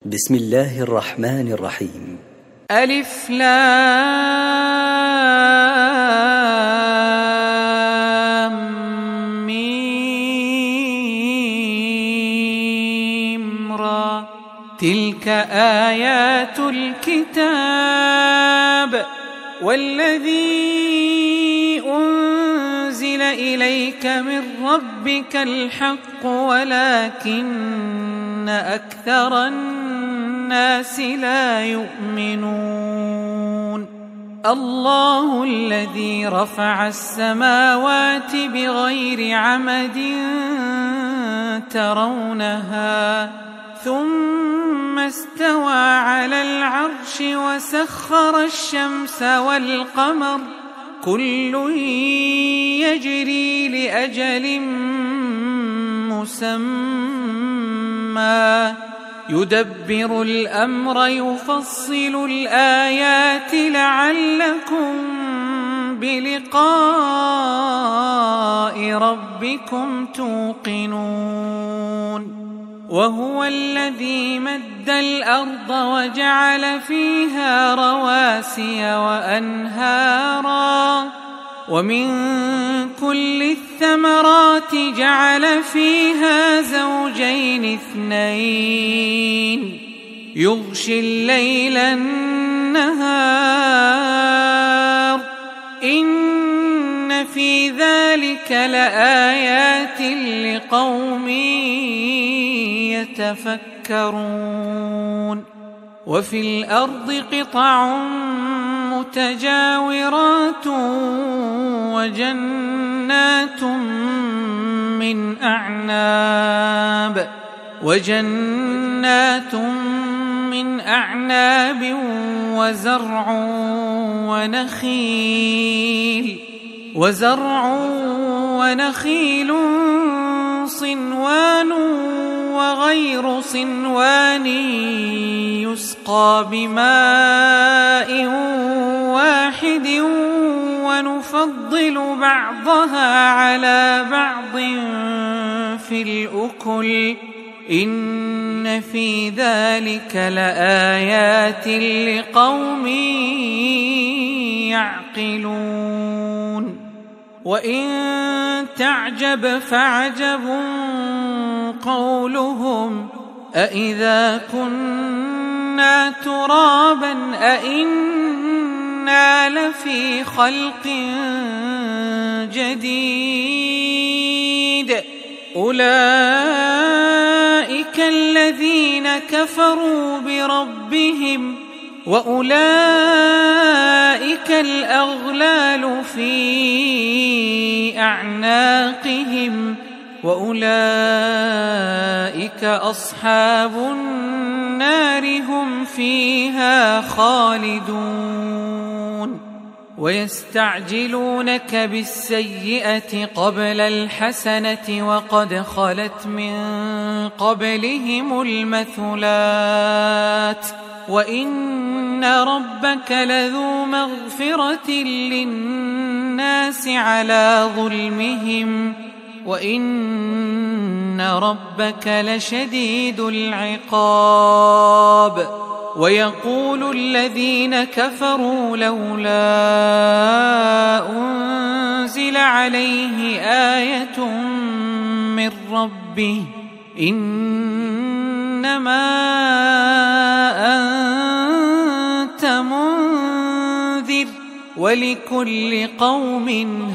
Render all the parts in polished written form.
بسم الله الرحمن الرحيم. ألف لام ميم را، تلك آيات الكتاب والذي أنزل إليك من ربك الحق ولكن أكثر الناس لا يؤمنون. الله الذي رفع السماوات بغير عمد ترونها ثم استوى على العرش وسخر الشمس والقمر كل يجري لأجل مسمى يدبر الأمر يفصل الآيات لعلكم بلقاء ربكم توقنون. وهو الذي مد الأرض وجعل فيها رواسي وأنهارا ومن كل الثمرات جعل فيها زوجين اثنين يغشي الليل النهار إن في ذلك لآيات لقوم يتفكرون. وفي الأرض قطع متجاورات وجنات من أعناب وزرع ونخيل صنوان وغير صنوان يسقى بماء واحد ونفضل بعضها على بعض في الأكل إن في ذلك لآيات لقوم يعقلون. وإن تعجب فعجب قولهم أإذا كنا ترابا أإنا لفي خلق جديد أولئك الذين كفروا بربهم وأولئك الأغلال في أعناقهم وأولئك أصحاب النار هم فيها خالدون. ويستعجلونك بالسيئة قبل الحسنة وقد خلت من قبلهم المثلات وإن ربك لذو مغفرة للناس على ظلمهم وإن ربك لشديد العقاب. ويقول الذين كفروا لولا أنزل عليه آية من ربه إنما أنت منذر ولكل قوم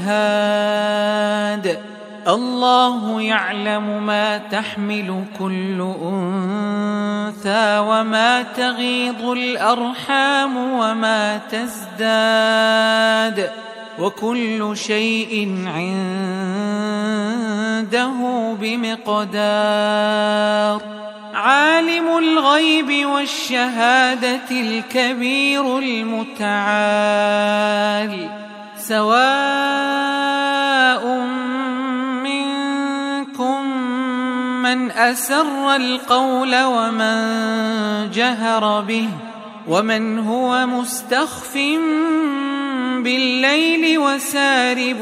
هاد. الله يعلم ما تحمل كل أنثى وما تغيض الأرحام وما تزداد وكل شيء عنده بمقدار. عالم الغيب والشهادة الكبير المتعال سواء من أسر القول ومن جهر به ومن هو مستخف بالليل وسارب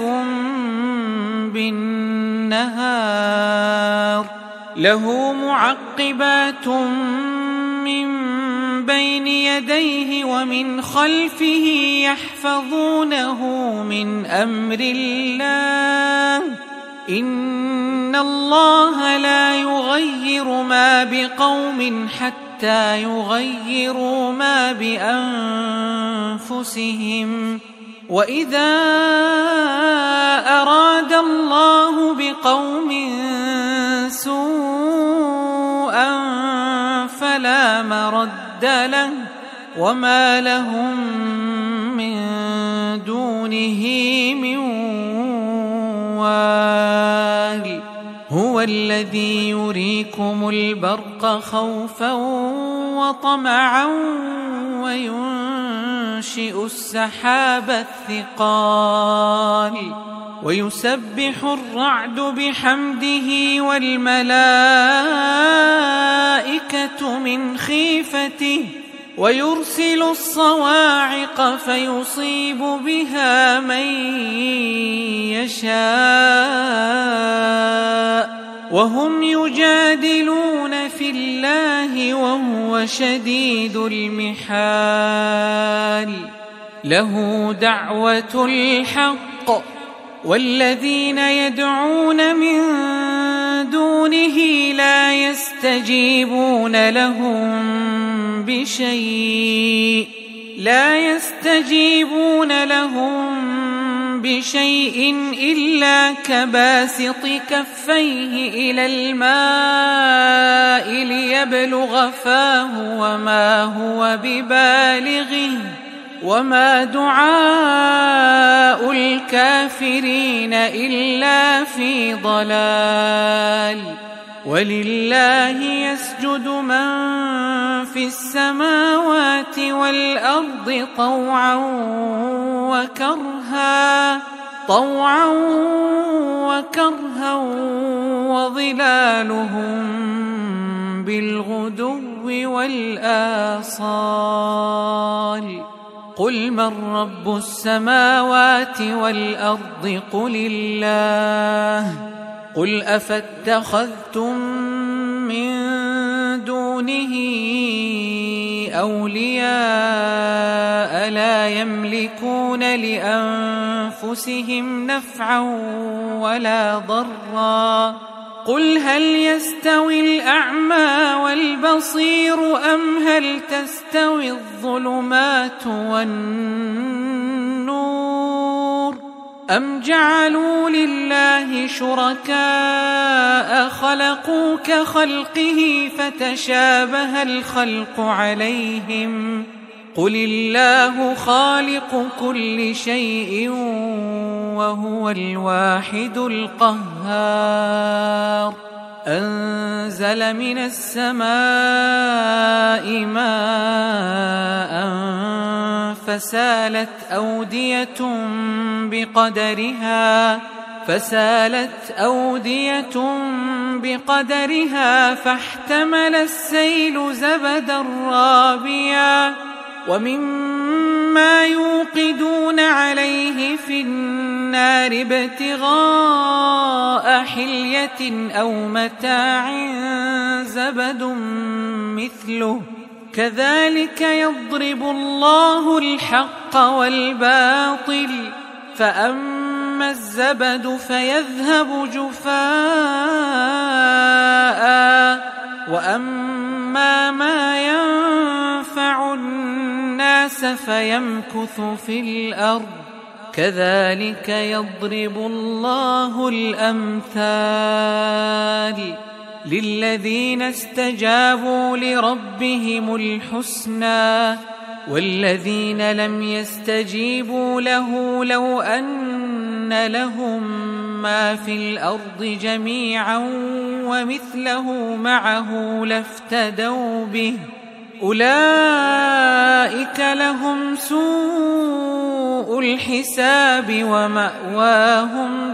بالنهار له معقبات من بين يديه ومن خلفه يحفظونه من أمر الله إن الله لا يغير ما بقوم حتى يغيروا ما بأنفسهم وإذا أراد الله بقوم سوءا فلا مرد له وما لهم من دونه من وال هو الذي يريكم البرق خوفا وطمعا وينشئ السحاب الثقال ويسبح الرعد بحمده والملائكة من خيفته ويرسل الصواعق فيصيب بها من يشاء وهم يجادلون في الله وهو شديد المحال له دعوة الحق والذين يدعون من دونه لا يستجيبون لهم بشيء إلا كباسط كفيه إلى الماء ليبلغ فاه وما هو ببالغه وما دعاء الكافرين إلا في ضلال ولله يسجد من في السماوات والأرض طوعا وكرها وظلالهم بالغدو والآصال قل من رب السماوات والأرض قل الله قل أفاتخذتم من دونه أولياء لا يملكون لأنفسهم نفعا ولا ضرا قل هل يستوي الأعمى والبصير أم هل تستوي الظلمات والنور أم جعلوا لله شركاء خلقوا كخلقه فتشابه الخلق عليهم قل الله خالق كل شيء وهو الواحد القهار أنزل من السماء ماء فسالت أودية بقدرها فاحتمل السيل زبدا رابيا ومما يوقدون عليه في النار ابتغاء حلية أو متاع زبد مثله كذلك يضرب الله الحق والباطل فأما الزبد فيذهب جفاء وأما ما ينفع الناس فيمكث في الأرض كذلك يضرب الله الأمثال للذين استجابوا لربهم الحسنى والذين لم يستجيبوا له لو أن لهم ما في الأرض جميعا ومثله معه لافتدوا به أولئك لهم سوء الحساب ومأواهم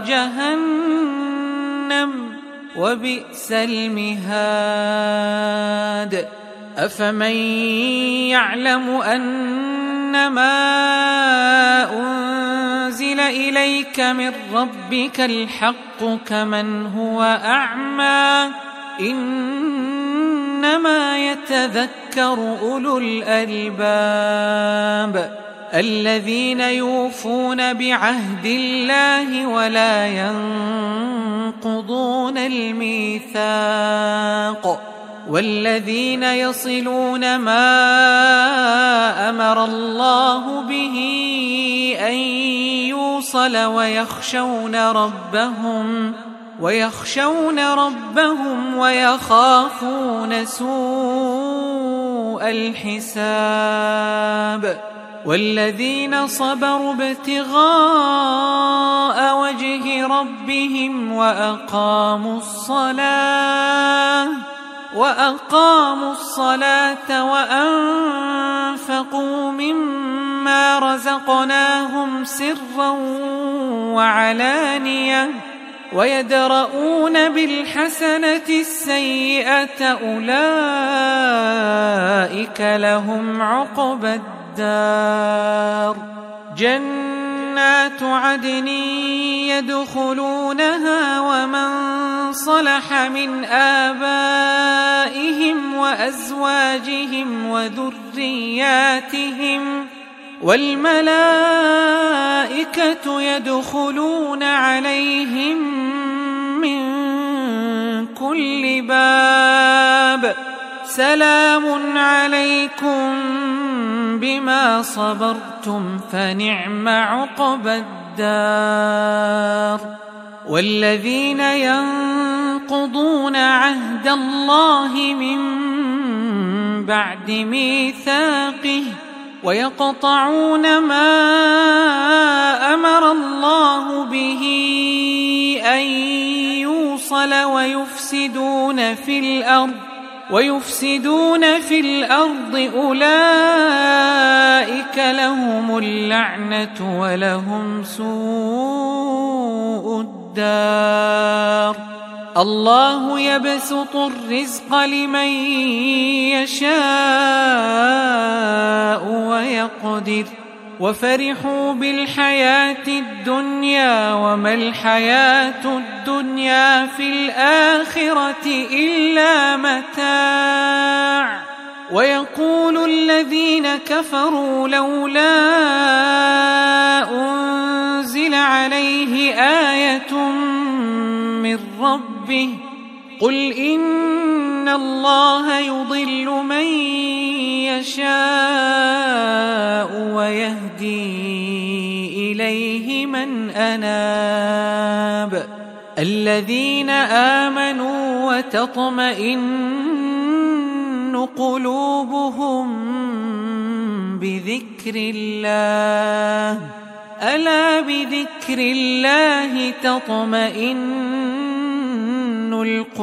جهنم وبئس المهاد أفمن يعلم أنما أنزل إليك من ربك الحق كمن هو أعمى إنما إنما يتذكر أولو الألباب الذين يوفون بعهد الله ولا ينقضون الميثاق والذين يصلون ما أمر الله به أن يوصل ويخشون ربهم ويخافون سوء الحساب والذين صبروا ابتغاء وجه ربهم وأقاموا الصلاة وأنفقوا مما رزقناهم سرا وعلانية ويدرؤون بالحسنة السيئة أولئك لهم عقبى الدار جنات عدن يدخلونها ومن صلح من آبائهم وأزواجهم وذرياتهم والملائكة يدخلون عليهم من كل باب سلام عليكم بما صبرتم فنعم عقبى الدار والذين ينقضون عهد الله من بعد ميثاقه ويقطعون ما أمر الله به أن يوصل ويفسدون في الأرض أولئك لهم اللعنة ولهم سوء الدار الله يبسط الرزق لمن يشاء ويقدر وفرحوا بالحياة الدنيا وما الحياة الدنيا في الآخرة إلا متاع ويقول الذين كفروا لولا أنزل عليه آية من ربه قل إن الله يضل من يشاء ويهدي إليه من أناب الذين آمنوا وتطمئن قلوبهم بذكر الله ألا بذكر الله تطمئن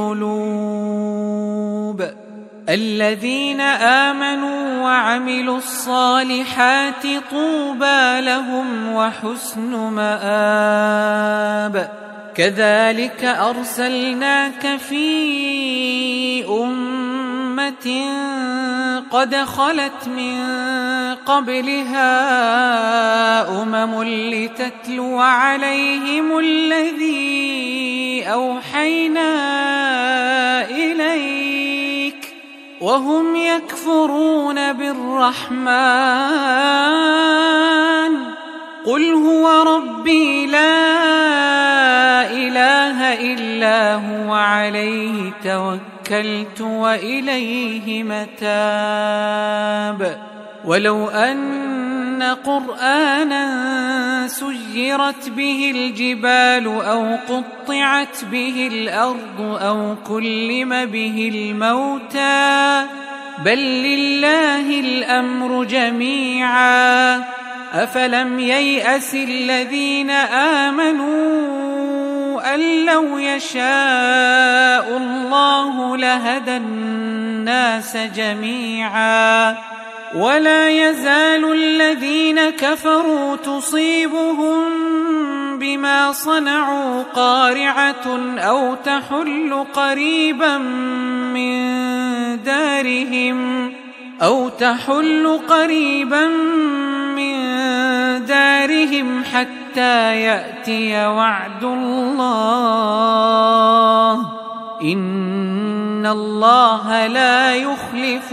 القلوب الذين آمنوا وعملوا الصالحات طوبى لهم وحسن مآب كذلك أرسلناك في أمة قد خلت من قبلها أمم لتتلو عليهم الذي أوحينا إليك وهم يكفرون بالرحمن قل هو ربي لا إله إلا هو عليه توكلت وإليه متاب ولو أن قرآنا سيرت به الجبال أو قطعت به الأرض أو كلم به الموتى بل لله الأمر جميعا أفلم ييأس الذين آمنوا أن لو يشاء الله لهدى الناس جميعا ولا يزال الذين كفروا تصيبهم بما صنعوا قارعة أو تحل قريبا من دارهم حتى يأتي وعد الله إن إن الله لا يخلف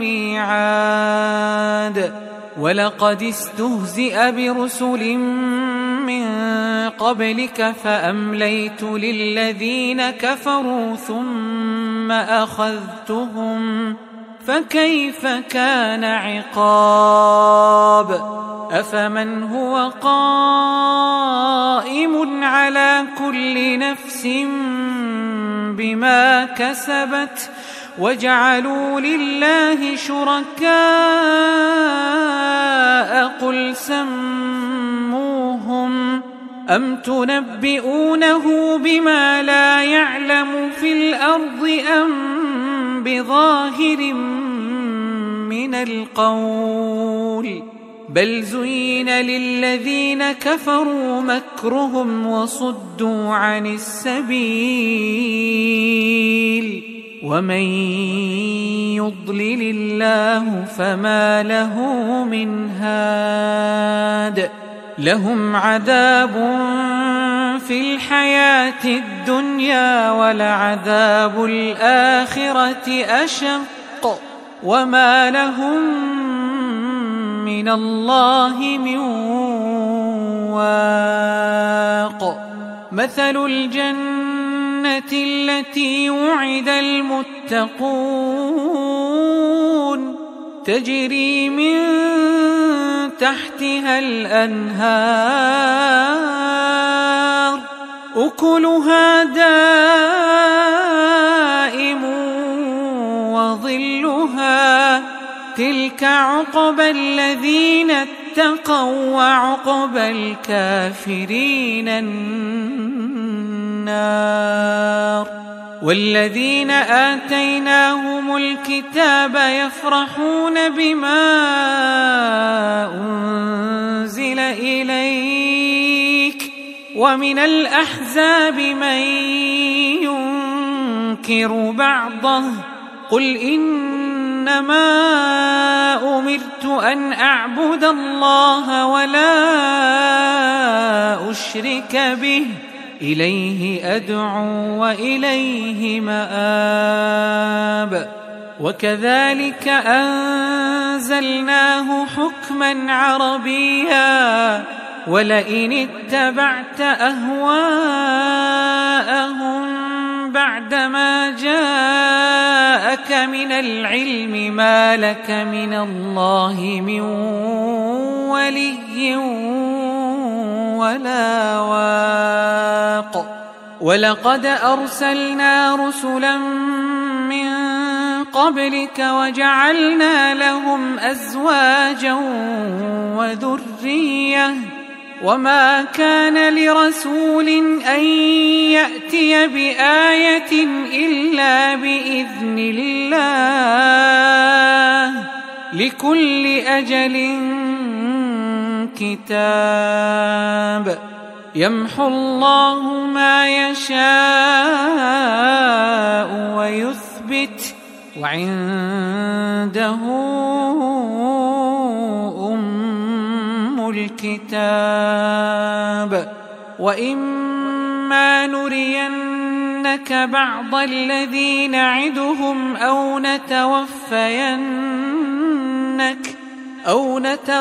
الميعاد ولقد استهزئ برسل من قبلك فأمليت للذين كفروا ثم أخذتهم فكيف كان عقاب أفمن هو قائم على كل نفس بما كسبت وجعلوا لله شركاء قل سموهم أم تنبئونه بما لا يعلم في الأرض أم بظاهر من القول بل زين للذين كفروا مكرهم وصدوا عن السبيل ومن يضلل الله فما له من هاد لهم عذاب في الحياة الدنيا ولعذاب الآخرة أشق وما لهم من الله من واق مثل الجنة التي وعد المتقون تجري من تحتها الأنهار أكلها دائم وظلها تلك عقبى الذين اتقوا وعقبى الكافرين النار والذين آتيناهم الكتاب يفرحون بما أنزل إليك ومن الأحزاب من ينكر بعضه قل إنما أمرت أن أعبد الله ولا أشرك به إليه أدعو وإليه مآب وكذلك أنزلناه حكما عربيا ولئن اتبعت أهواءهم بعدما جاءك من العلم ما لك من الله من ولي ولا واق ولقد أرسلنا رسلا من قبلك وجعلنا لهم أزواجا وذرية وما كان لرسول أن يأتي بآية إلا بإذن الله لكل أجل كتاب يمحو الله ما يشاء ويثبت وعنده أم الكتاب وإما نرينك بعض الذي نعدهم أو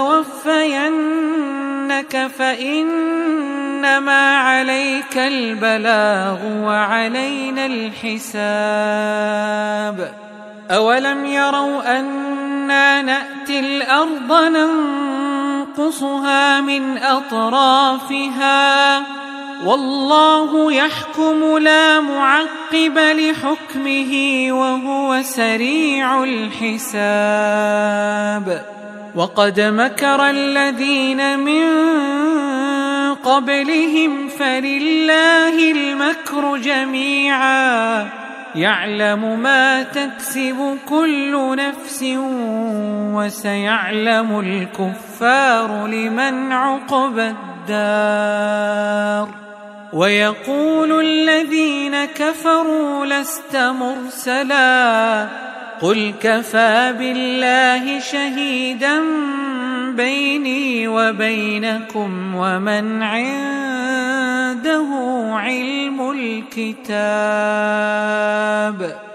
نتوفينك فإنما عليك البلاغ وعلينا الحساب أولم يروا أنا نأتي الأرض ننقصها من أطرافها والله يحكم لا معقب لحكمه وهو سريع الحساب وقد مكر الذين من قبلهم فلله المكر جميعا يعلم ما تكسب كل نفس وسيعلم الكفار لمن عقبى الدار ويقول الذين كفروا لست مرسلا قل كفى بالله شهيدا بيني وبينكم ومن عنده علم الكتاب